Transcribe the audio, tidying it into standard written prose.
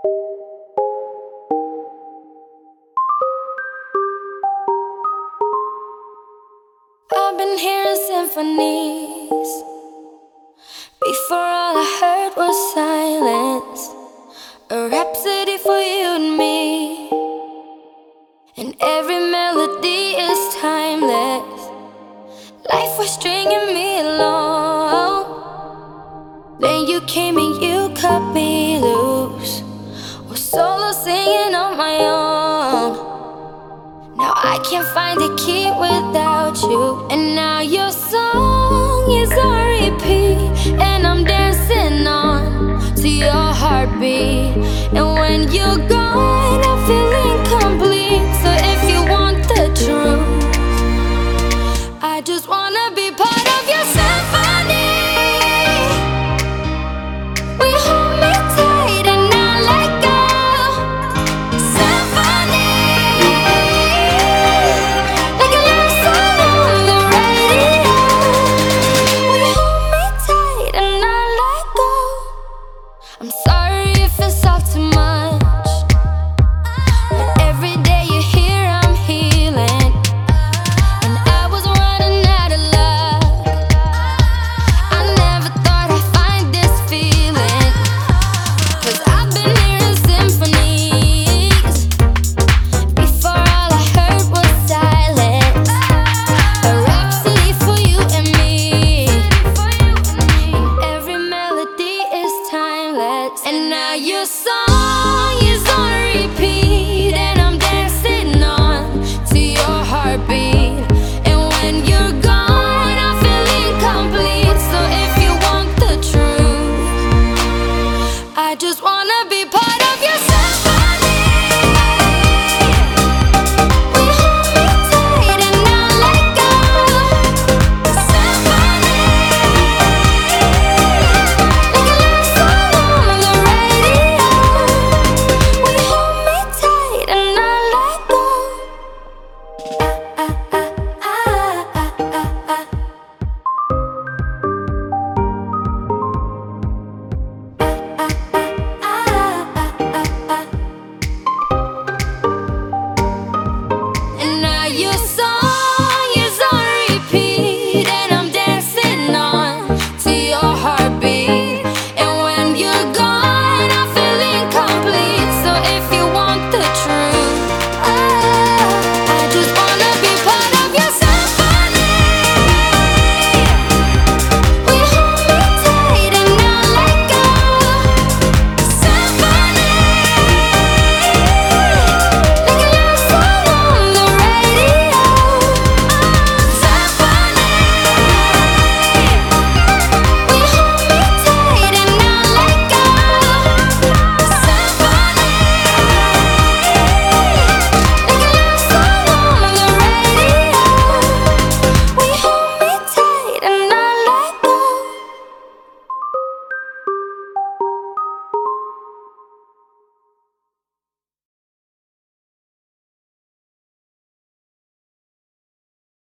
I've been hearing symphonies. Before all I heard was silence. A rhapsody for you and me. And every melody is timeless. Life was stringing me along. Then you came and you cut me loose. Was solo singing on my own. Now I can't find a key without you. And now your song is on repeat, and I'm dancing on to your heartbeat. And when you're gone, I feel incomplete. So if you want the truth, I just wanna be part of your symphony. We hold me tight and not let go. Symphony, like a love song on the radio. We hold me tight and not let go. I'm sorry if it's all too much, but every day you're here I'm healing. And I was running out of luck. I never thought I'd find this feeling. 'Cause I've been hearing symphonies. Before all I heard was silence. A rhapsody for you and me. And every melody is timeless. And now your song is on repeat, and I'm dancing on to your heartbeat. And when you're gone, I feel incomplete. So if you want the truth, I just wanna be part of your